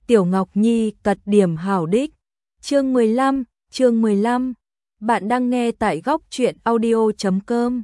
Tiểu Ngọc Nhi cật điểm hảo đích. Chương 15. Bạn đang nghe tại góc truyện audio.com.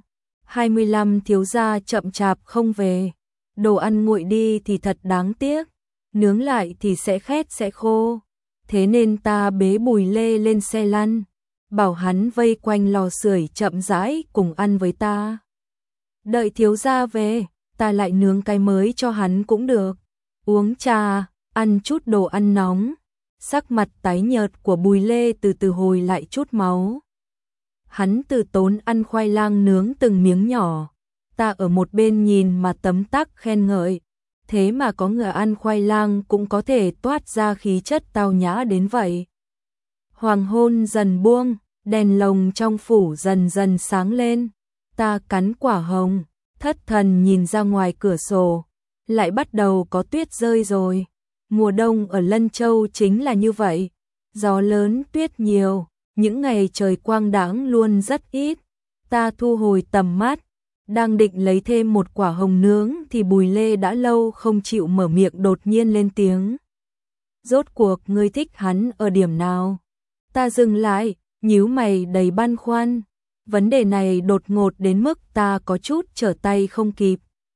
25 thiếu gia chậm chạp không về. Đồ ăn nguội đi thì thật đáng tiếc, nướng lại thì sẽ khét sẽ khô. Thế nên ta bế Bùi Lê lên xe lăn, bảo hắn vây quanh lò sưởi chậm rãi cùng ăn với ta. Đợi thiếu gia về, ta lại nướng cái mới cho hắn cũng được. Uống trà, ăn chút đồ ăn nóng. Sắc mặt tái nhợt của Bùi Lê từ từ hồi lại chút máu. Hắn từ tốn ăn khoai lang nướng từng miếng nhỏ. Ta ở một bên nhìn mà tấm tắc khen ngợi. Thế mà có người ăn khoai lang cũng có thể toát ra khí chất tao nhã đến vậy. Hoàng hôn dần buông, đèn lồng trong phủ dần dần sáng lên. Ta cắn quả hồng, thất thần nhìn ra ngoài cửa sổ. Lại bắt đầu có tuyết rơi rồi. Mùa đông ở Lân Châu chính là như vậy. Gió lớn tuyết nhiều, những ngày trời quang đãng luôn rất ít. Ta thu hồi tầm mắt, đang định lấy thêm một quả hồng nướng thì Bùi Lê đã lâu không chịu mở miệng đột nhiên lên tiếng. Rốt cuộc ngươi thích hắn ở điểm nào? Ta dừng lại, nhíu mày đầy băn khoăn. Vấn đề này đột ngột đến mức ta có chút trở tay không kịp.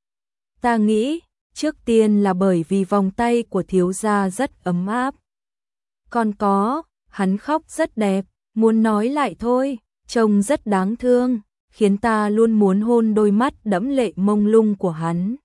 Ta nghĩ, trước tiên là bởi vì vòng tay của thiếu gia rất ấm áp. Còn có, hắn khóc rất đẹp, muốn nói lại thôi, trông rất đáng thương, khiến ta luôn muốn hôn đôi mắt đẫm lệ mông lung của hắn.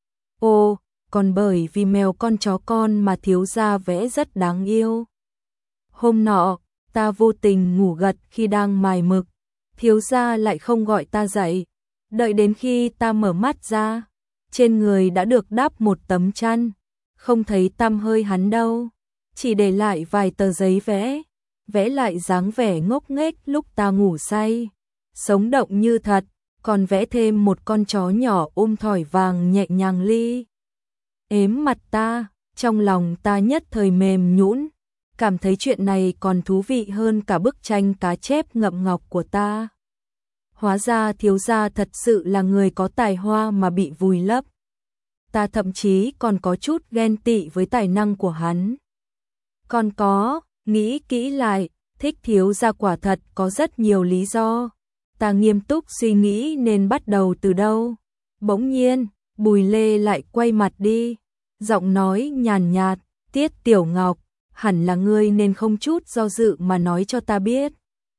Ồ, còn bởi vì mèo con chó con mà thiếu gia vẽ rất đáng yêu. Hôm nọ, ta vô tình ngủ gật khi đang mài mực, thiếu gia lại không gọi ta dậy. Đợi đến khi ta mở mắt ra, trên người đã được đắp một tấm chăn, không thấy tăm hơi hắn đâu, chỉ để lại vài tờ giấy vẽ lại dáng vẻ ngốc nghếch lúc ta ngủ say, sống động như thật, còn vẽ thêm một con chó nhỏ ôm thỏi vàng nhẹ nhàng ếm mặt ta. Trong lòng ta nhất thời mềm nhũn, cảm thấy chuyện này còn thú vị hơn cả bức tranh cá chép ngậm ngọc của ta. Hóa ra thiếu gia thật sự là người có tài hoa mà bị vùi lấp. Ta thậm chí còn có chút ghen tị với tài năng của hắn. Còn có, nghĩ kỹ lại, thích thiếu gia quả thật có rất nhiều lý do. Ta nghiêm túc suy nghĩ nên bắt đầu từ đâu. Bỗng nhiên, Bùi Lê lại quay mặt đi, giọng nói nhàn nhạt, Tiết Tiểu Ngọc, hẳn là ngươi nên không chút do dự mà nói cho ta biết.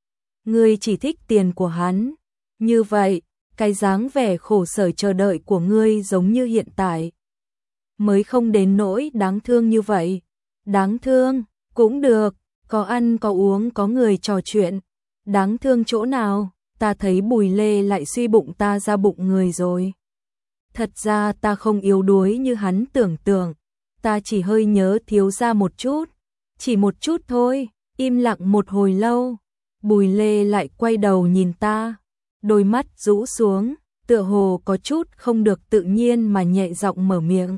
Ngươi chỉ thích tiền của hắn. Như vậy, cái dáng vẻ khổ sở chờ đợi của ngươi giống như hiện tại. Mới không đến nỗi đáng thương như vậy. Đáng thương, cũng được, có ăn có uống có người trò chuyện. Đáng thương chỗ nào, ta thấy Bùi Lê lại suy bụng ta ra bụng người rồi. Thật ra ta không yếu đuối như hắn tưởng tượng. Ta chỉ hơi nhớ thiếu gia một chút. Chỉ một chút thôi, im lặng một hồi lâu. Bùi Lê lại quay đầu nhìn ta. Đôi mắt rũ xuống, tựa hồ có chút không được tự nhiên mà nhẹ giọng mở miệng.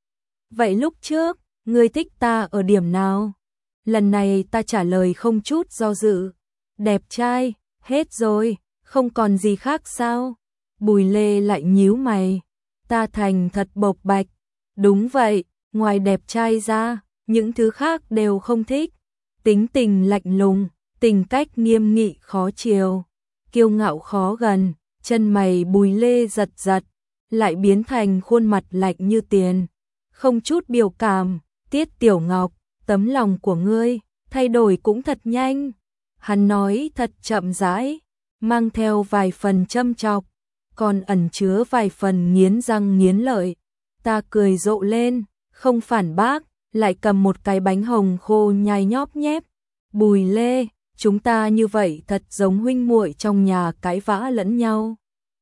Vậy lúc trước, ngươi thích ta ở điểm nào? Lần này ta trả lời không chút do dự. Đẹp trai, hết rồi, không còn gì khác sao? Bùi Lê lại nhíu mày. Ta thành thật bộc bạch. Đúng vậy, ngoài đẹp trai ra, những thứ khác đều không thích. Tính tình lạnh lùng, tính cách nghiêm nghị khó chiều, kiêu ngạo khó gần, chân mày Bùi Lê giật giật, lại biến thành khuôn mặt lạnh như tiền, không chút biểu cảm. Tiết Tiểu Ngọc, tấm lòng của ngươi thay đổi cũng thật nhanh. Hắn nói thật chậm rãi, mang theo vài phần châm chọc, còn ẩn chứa vài phần nghiến răng nghiến lợi. Ta cười rộ lên, không phản bác, lại cầm một cái bánh hồng khô nhai nhóp nhép. Bùi Lê, chúng ta như vậy thật giống huynh muội trong nhà cãi vã lẫn nhau.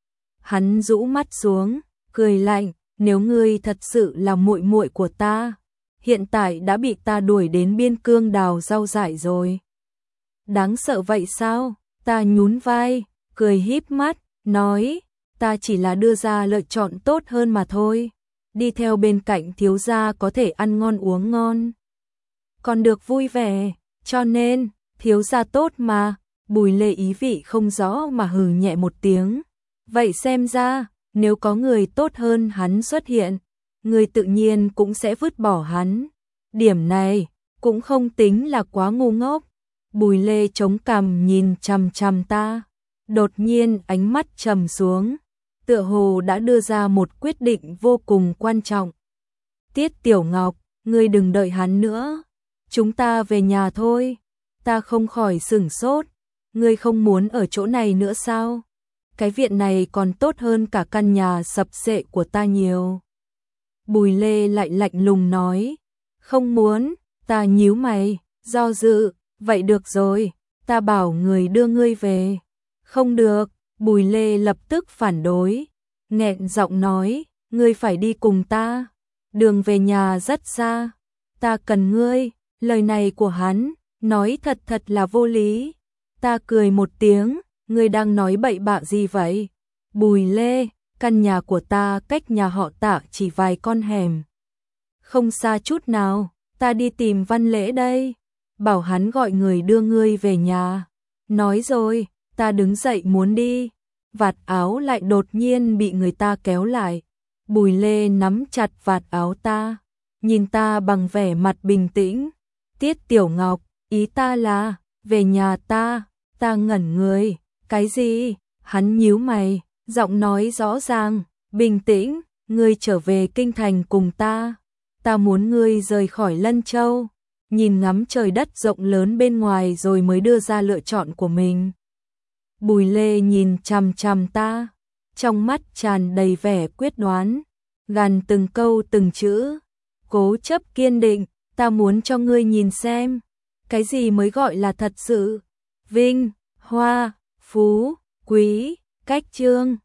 Hắn rũ mắt xuống, cười lạnh, nếu ngươi thật sự là muội muội của ta, hiện tại đã bị ta đuổi đến biên cương đào rau dại rồi. Đáng sợ vậy sao? Ta nhún vai, cười híp mắt, nói, ta chỉ là đưa ra lựa chọn tốt hơn mà thôi. Đi theo bên cạnh thiếu gia có thể ăn ngon uống ngon, còn được vui vẻ, cho nên, thiếu gia tốt mà. Bùi Lê ý vị không rõ mà hừ nhẹ một tiếng. Vậy xem ra, nếu có người tốt hơn hắn xuất hiện, người tự nhiên cũng sẽ vứt bỏ hắn. điểm này cũng không tính là quá ngu ngốc. Bùi Lê chống cằm nhìn chằm chằm ta, đột nhiên ánh mắt trầm xuống, tựa hồ đã đưa ra một quyết định vô cùng quan trọng. Tiết Tiểu Ngọc, ngươi đừng đợi hắn nữa, chúng ta về nhà thôi. Ta không khỏi sửng sốt, ngươi không muốn ở chỗ này nữa sao? Cái viện này còn tốt hơn cả căn nhà sập xệ của ta nhiều. Bùi Lê lại lạnh lùng nói, không muốn. Ta nhíu mày, do dự, vậy được rồi, ta bảo người đưa ngươi về. Không được, Bùi Lê lập tức phản đối, nghẹn giọng nói, ngươi phải đi cùng ta, đường về nhà rất xa, ta cần ngươi. Lời này của hắn, nói thật là vô lý. Ta cười một tiếng, ngươi đang nói bậy bạ gì vậy? Bùi Lê, căn nhà của ta cách nhà họ Tạ chỉ vài con hẻm, không xa chút nào. Ta đi tìm Văn Lễ đây, bảo hắn gọi người đưa ngươi về nhà. Nói rồi, ta đứng dậy muốn đi, vạt áo lại đột nhiên bị người ta kéo lại. Bùi Lê nắm chặt vạt áo ta, nhìn ta bằng vẻ mặt bình tĩnh. Tiết Tiểu Ngọc, ý ta là, về nhà ta. Ta ngẩn người, cái gì? Hắn nhíu mày, giọng nói rõ ràng, bình tĩnh, ngươi trở về kinh thành cùng ta. Ta muốn ngươi rời khỏi Lân Châu, nhìn ngắm trời đất rộng lớn bên ngoài rồi mới đưa ra lựa chọn của mình. Bùi Lê nhìn chằm chằm ta, trong mắt tràn đầy vẻ quyết đoán, gằn từng câu từng chữ, cố chấp kiên định. Ta muốn cho ngươi nhìn xem, cái gì mới gọi là thật sự. Vinh, hoa, phú, quý, cách chương.